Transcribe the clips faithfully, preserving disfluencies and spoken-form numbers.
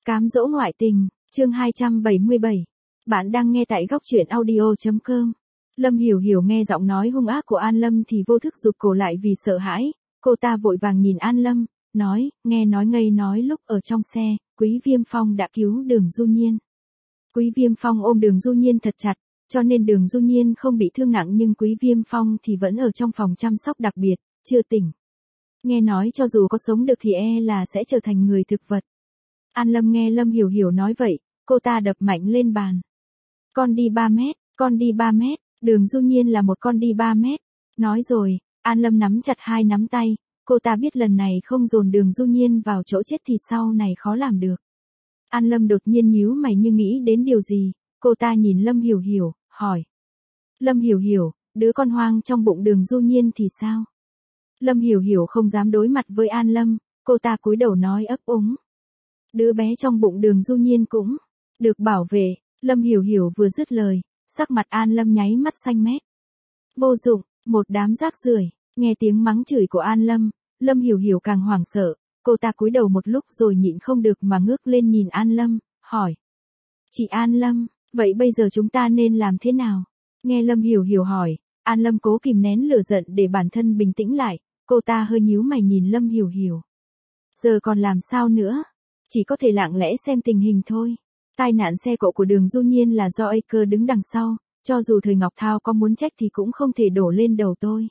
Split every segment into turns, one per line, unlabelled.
Cám dỗ ngoại tình, chương hai trăm bảy mươi bảy. Bạn đang nghe tại góc truyện audio chấm com. Lâm Hiểu Hiểu nghe giọng nói hung ác của An Lâm thì vô thức rụt cổ lại vì sợ hãi. Cô ta vội vàng nhìn An Lâm, nói, nghe nói ngây nói lúc ở trong xe, Quý Viêm Phong đã cứu Đường Du Nhiên. Quý Viêm Phong ôm Đường Du Nhiên thật chặt, cho nên Đường Du Nhiên không bị thương nặng, nhưng Quý Viêm Phong thì vẫn ở trong phòng chăm sóc đặc biệt, chưa tỉnh. Nghe nói cho dù có sống được thì e là sẽ trở thành người thực vật. An Lâm nghe Lâm Hiểu Hiểu nói vậy, cô ta đập mạnh lên bàn. Con đi ba mét, con đi ba mét, Đường Du Nhiên là một con đi ba mét. Nói rồi, An Lâm nắm chặt hai nắm tay, cô ta biết lần này không dồn Đường Du Nhiên vào chỗ chết thì sau này khó làm được. An Lâm đột nhiên nhíu mày như nghĩ đến điều gì, cô ta nhìn Lâm Hiểu Hiểu, hỏi. Lâm Hiểu Hiểu, đứa con hoang trong bụng Đường Du Nhiên thì sao? Lâm Hiểu Hiểu không dám đối mặt với An Lâm, cô ta cúi đầu nói ấp úng. Đứa bé trong bụng Đường Du Nhiên cũng được bảo vệ. Lâm Hiểu Hiểu vừa dứt lời, sắc mặt An Lâm nháy mắt xanh mét. Vô dụng, một đám rác rưởi. Nghe tiếng mắng chửi của An Lâm, Lâm Hiểu Hiểu càng hoảng sợ, cô ta cúi đầu một lúc rồi nhịn không được mà ngước lên nhìn An Lâm, hỏi. Chị An Lâm, vậy bây giờ chúng ta nên làm thế nào? Nghe Lâm Hiểu Hiểu hỏi, An Lâm cố kìm nén lửa giận để bản thân bình tĩnh lại, cô ta hơi nhíu mày nhìn Lâm Hiểu Hiểu. Giờ còn làm sao nữa? Chỉ có thể lặng lẽ xem tình hình thôi. Tai nạn xe cộ của Đường Du Nhiên là do A Cơ đứng đằng sau, cho dù Thời Ngọc Thao có muốn trách thì cũng không thể đổ lên đầu tôi.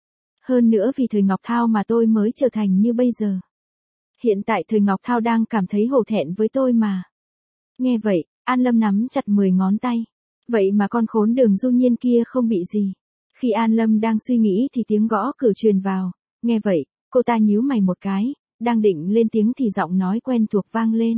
Hơn nữa vì Thời Ngọc Thao mà tôi mới trở thành như bây giờ. Hiện tại Thời Ngọc Thao đang cảm thấy hổ thẹn với tôi mà. Nghe vậy, An Lâm nắm chặt mười ngón tay. Vậy mà con khốn Đường Du Nhiên kia không bị gì. Khi An Lâm đang suy nghĩ thì tiếng gõ cửa truyền vào. Nghe vậy, cô ta nhíu mày một cái, đang định lên tiếng thì giọng nói quen thuộc vang lên.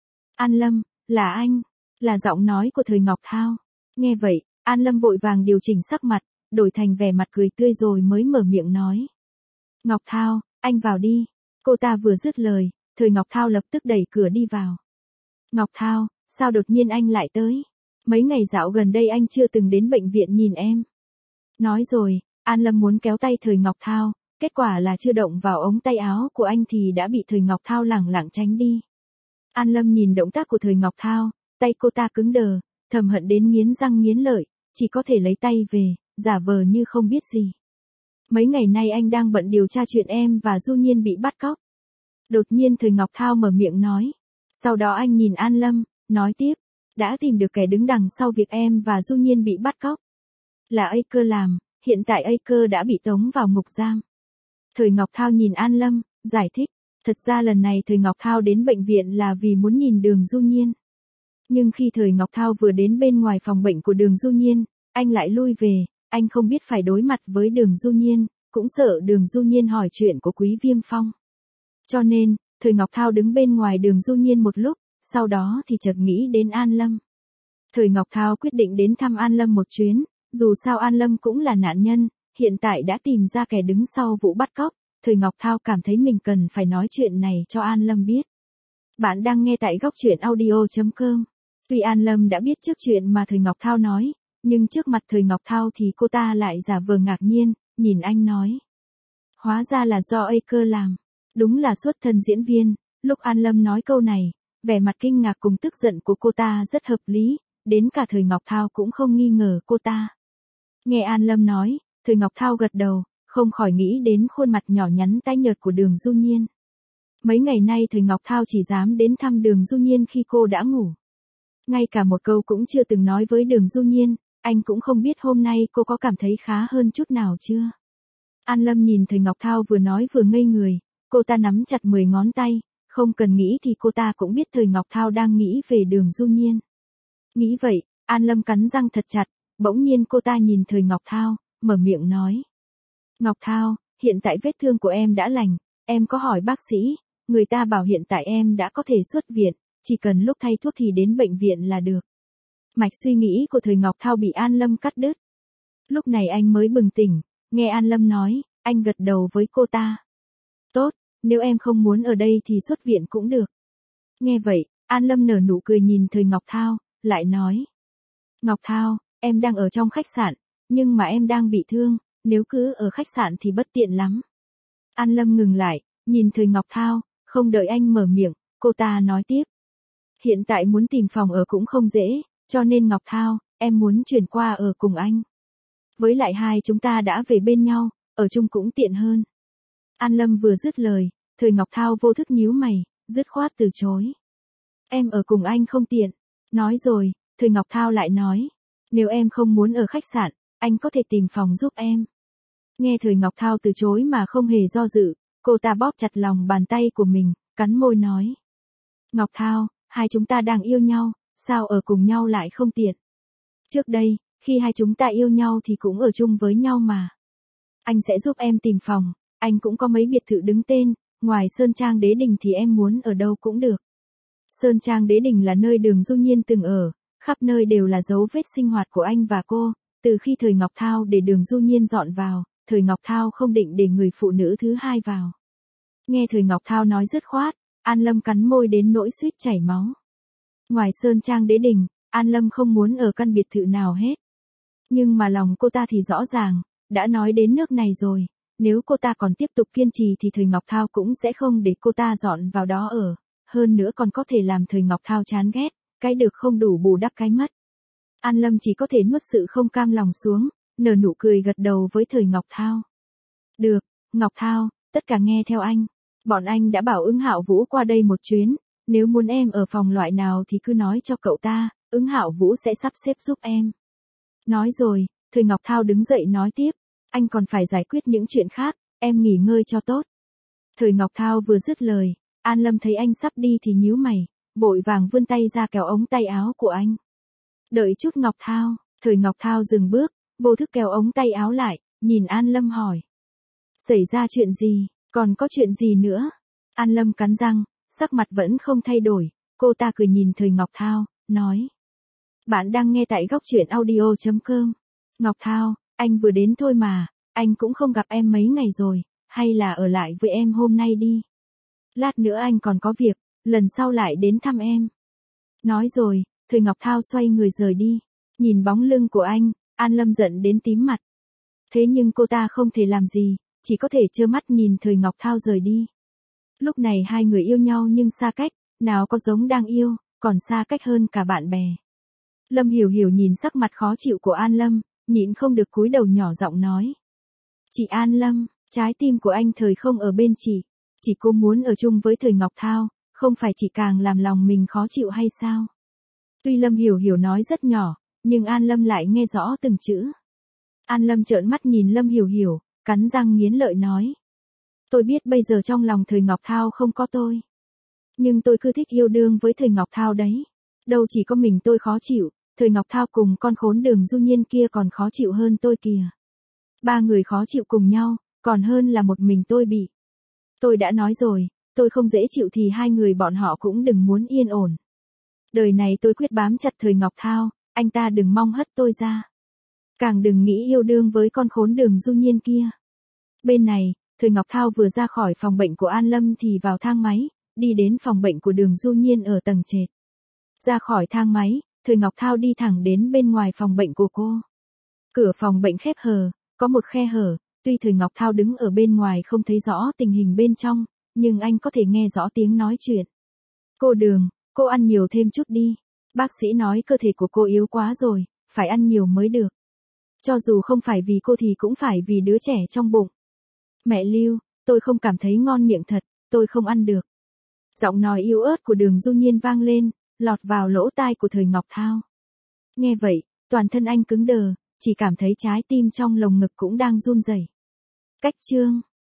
An Lâm, là anh, là giọng nói của Thời Ngọc Thao. Nghe vậy, An Lâm vội vàng điều chỉnh sắc mặt, đổi thành vẻ mặt cười tươi rồi mới mở miệng nói. Ngọc Thao, anh vào đi. Cô ta vừa dứt lời, Thời Ngọc Thao lập tức đẩy cửa đi vào. Ngọc Thao, sao đột nhiên anh lại tới? Mấy ngày dạo gần đây anh chưa từng đến bệnh viện nhìn em. Nói rồi, An Lâm muốn kéo tay Thời Ngọc Thao, kết quả là chưa động vào ống tay áo của anh thì đã bị Thời Ngọc Thao lẳng lặng tránh đi. An Lâm nhìn động tác của Thời Ngọc Thao, tay cô ta cứng đờ, thầm hận đến nghiến răng nghiến lợi, chỉ có thể lấy tay về, giả vờ như không biết gì. Mấy ngày nay anh đang bận điều tra chuyện em và Du Nhiên bị bắt cóc. Đột nhiên Thời Ngọc Thao mở miệng nói. Sau đó anh nhìn An Lâm, nói tiếp, đã tìm được kẻ đứng đằng sau việc em và Du Nhiên bị bắt cóc. Là A Cơ làm, hiện tại A Cơ đã bị tống vào ngục giam. Thời Ngọc Thao nhìn An Lâm, giải thích. Thật ra lần này Thời Ngọc Thao đến bệnh viện là vì muốn nhìn Đường Du Nhiên. Nhưng khi Thời Ngọc Thao vừa đến bên ngoài phòng bệnh của Đường Du Nhiên, anh lại lui về, anh không biết phải đối mặt với Đường Du Nhiên, cũng sợ Đường Du Nhiên hỏi chuyện của Quý Viêm Phong. Cho nên, Thời Ngọc Thao đứng bên ngoài Đường Du Nhiên một lúc, sau đó thì chợt nghĩ đến An Lâm. Thời Ngọc Thao quyết định đến thăm An Lâm một chuyến, dù sao An Lâm cũng là nạn nhân, hiện tại đã tìm ra kẻ đứng sau vụ bắt cóc. Thời Ngọc Thao cảm thấy mình cần phải nói chuyện này cho An Lâm biết. Bạn đang nghe tại góc truyện audio chấm com. Tuy An Lâm đã biết trước chuyện mà Thời Ngọc Thao nói, nhưng trước mặt Thời Ngọc Thao thì cô ta lại giả vờ ngạc nhiên, nhìn anh nói. Hóa ra là do A Cơ làm. Đúng là xuất thân diễn viên. Lúc An Lâm nói câu này, vẻ mặt kinh ngạc cùng tức giận của cô ta rất hợp lý, đến cả Thời Ngọc Thao cũng không nghi ngờ cô ta. Nghe An Lâm nói, Thời Ngọc Thao gật đầu. Không khỏi nghĩ đến khuôn mặt nhỏ nhắn tái nhợt của Đường Du Nhiên. Mấy ngày nay Thời Ngọc Thao chỉ dám đến thăm Đường Du Nhiên khi cô đã ngủ. Ngay cả một câu cũng chưa từng nói với Đường Du Nhiên, anh cũng không biết hôm nay cô có cảm thấy khá hơn chút nào chưa. An Lâm nhìn Thời Ngọc Thao vừa nói vừa ngây người, cô ta nắm chặt mười ngón tay, không cần nghĩ thì cô ta cũng biết Thời Ngọc Thao đang nghĩ về Đường Du Nhiên. Nghĩ vậy, An Lâm cắn răng thật chặt, bỗng nhiên cô ta nhìn Thời Ngọc Thao, mở miệng nói. Ngọc Thao, hiện tại vết thương của em đã lành, em có hỏi bác sĩ, người ta bảo hiện tại em đã có thể xuất viện, chỉ cần lúc thay thuốc thì đến bệnh viện là được. Mạch suy nghĩ của Thời Ngọc Thao bị An Lâm cắt đứt. Lúc này anh mới bừng tỉnh, nghe An Lâm nói, anh gật đầu với cô ta. Tốt, nếu em không muốn ở đây thì xuất viện cũng được. Nghe vậy, An Lâm nở nụ cười nhìn Thời Ngọc Thao, lại nói. Ngọc Thao, em đang ở trong khách sạn, nhưng mà em đang bị thương. Nếu cứ ở khách sạn thì bất tiện lắm. An Lâm ngừng lại, nhìn Thời Ngọc Thao, không đợi anh mở miệng, cô ta nói tiếp. Hiện tại muốn tìm phòng ở cũng không dễ, cho nên Ngọc Thao, em muốn chuyển qua ở cùng anh. Với lại hai chúng ta đã về bên nhau, ở chung cũng tiện hơn. An Lâm vừa dứt lời, Thời Ngọc Thao vô thức nhíu mày, dứt khoát từ chối. Em ở cùng anh không tiện. Nói rồi, Thời Ngọc Thao lại nói. Nếu em không muốn ở khách sạn, anh có thể tìm phòng giúp em. Nghe Thời Ngọc Thao từ chối mà không hề do dự, cô ta bóp chặt lòng bàn tay của mình, cắn môi nói. Ngọc Thao, hai chúng ta đang yêu nhau, sao ở cùng nhau lại không tiện. Trước đây, khi hai chúng ta yêu nhau thì cũng ở chung với nhau mà. Anh sẽ giúp em tìm phòng, anh cũng có mấy biệt thự đứng tên, ngoài Sơn Trang Đế Đình thì em muốn ở đâu cũng được. Sơn Trang Đế Đình là nơi Đường Du Nhiên từng ở, khắp nơi đều là dấu vết sinh hoạt của anh và cô, từ khi Thời Ngọc Thao để Đường Du Nhiên dọn vào, Thời Ngọc Thao không định để người phụ nữ thứ hai vào. Nghe Thời Ngọc Thao nói dứt khoát, An Lâm cắn môi đến nỗi suýt chảy máu. Ngoài Sơn Trang Đế Đình, An Lâm không muốn ở căn biệt thự nào hết. Nhưng mà lòng cô ta thì rõ ràng, đã nói đến nước này rồi, nếu cô ta còn tiếp tục kiên trì thì Thời Ngọc Thao cũng sẽ không để cô ta dọn vào đó ở, hơn nữa còn có thể làm Thời Ngọc Thao chán ghét, cái được không đủ bù đắp cái mất. An Lâm chỉ có thể nuốt sự không cam lòng xuống, nở nụ cười gật đầu với Thời Ngọc Thao. Được, Ngọc Thao, tất cả nghe theo anh. Bọn anh đã bảo Ứng Hạo Vũ qua đây một chuyến, nếu muốn em ở phòng loại nào thì cứ nói cho cậu ta, Ứng Hạo Vũ sẽ sắp xếp giúp em. Nói rồi, Thời Ngọc Thao đứng dậy nói tiếp, anh còn phải giải quyết những chuyện khác, em nghỉ ngơi cho tốt. Thời Ngọc Thao vừa dứt lời, An Lâm thấy anh sắp đi thì nhíu mày, vội vàng vươn tay ra kéo ống tay áo của anh. Đợi chút Ngọc Thao, Thời Ngọc Thao dừng bước, vô thức kéo ống tay áo lại, nhìn An Lâm hỏi. Xảy ra chuyện gì, còn có chuyện gì nữa? An Lâm cắn răng, sắc mặt vẫn không thay đổi, cô ta cười nhìn Thời Ngọc Thao, nói. Bạn đang nghe tại góc truyện audio chấm com. Ngọc Thao, anh vừa đến thôi mà, anh cũng không gặp em mấy ngày rồi, hay là ở lại với em hôm nay đi. Lát nữa anh còn có việc, lần sau lại đến thăm em. Nói rồi, Thời Ngọc Thao xoay người rời đi, nhìn bóng lưng của anh, An Lâm giận đến tím mặt. Thế nhưng cô ta không thể làm gì, chỉ có thể trơ mắt nhìn Thời Ngọc Thao rời đi. Lúc này hai người yêu nhau nhưng xa cách, nào có giống đang yêu, còn xa cách hơn cả bạn bè. Lâm Hiểu Hiểu nhìn sắc mặt khó chịu của An Lâm, nhịn không được cúi đầu nhỏ giọng nói. Chị An Lâm, trái tim của anh Thời không ở bên chị, chỉ cô muốn ở chung với Thời Ngọc Thao, không phải chị càng làm lòng mình khó chịu hay sao? Tuy Lâm Hiểu Hiểu nói rất nhỏ, nhưng An Lâm lại nghe rõ từng chữ. An Lâm trợn mắt nhìn Lâm Hiểu Hiểu, cắn răng nghiến lợi nói. Tôi biết bây giờ trong lòng Thời Ngọc Thao không có tôi. Nhưng tôi cứ thích yêu đương với Thời Ngọc Thao đấy. Đâu chỉ có mình tôi khó chịu, Thời Ngọc Thao cùng con khốn Đường Du Nhiên kia còn khó chịu hơn tôi kìa. Ba người khó chịu cùng nhau, còn hơn là một mình tôi bị. Tôi đã nói rồi, tôi không dễ chịu thì hai người bọn họ cũng đừng muốn yên ổn. Đời này tôi quyết bám chặt Thời Ngọc Thao, anh ta đừng mong hất tôi ra. Càng đừng nghĩ yêu đương với con khốn Đường Du Nhiên kia. Bên này, Thời Ngọc Thao vừa ra khỏi phòng bệnh của An Lâm thì vào thang máy, đi đến phòng bệnh của Đường Du Nhiên ở tầng trệt. Ra khỏi thang máy, Thời Ngọc Thao đi thẳng đến bên ngoài phòng bệnh của cô. Cửa phòng bệnh khép hờ, có một khe hở, tuy Thời Ngọc Thao đứng ở bên ngoài không thấy rõ tình hình bên trong, nhưng anh có thể nghe rõ tiếng nói chuyện. Cô Đường, cô ăn nhiều thêm chút đi. Bác sĩ nói cơ thể của cô yếu quá rồi, phải ăn nhiều mới được. Cho dù không phải vì cô thì cũng phải vì đứa trẻ trong bụng. Mẹ Lưu, tôi không cảm thấy ngon miệng thật, tôi không ăn được. Giọng nói yếu ớt của Đường Du Nhiên vang lên, lọt vào lỗ tai của Thời Ngọc Thao. Nghe vậy, toàn thân anh cứng đờ, chỉ cảm thấy trái tim trong lồng ngực cũng đang run rẩy. Cách chương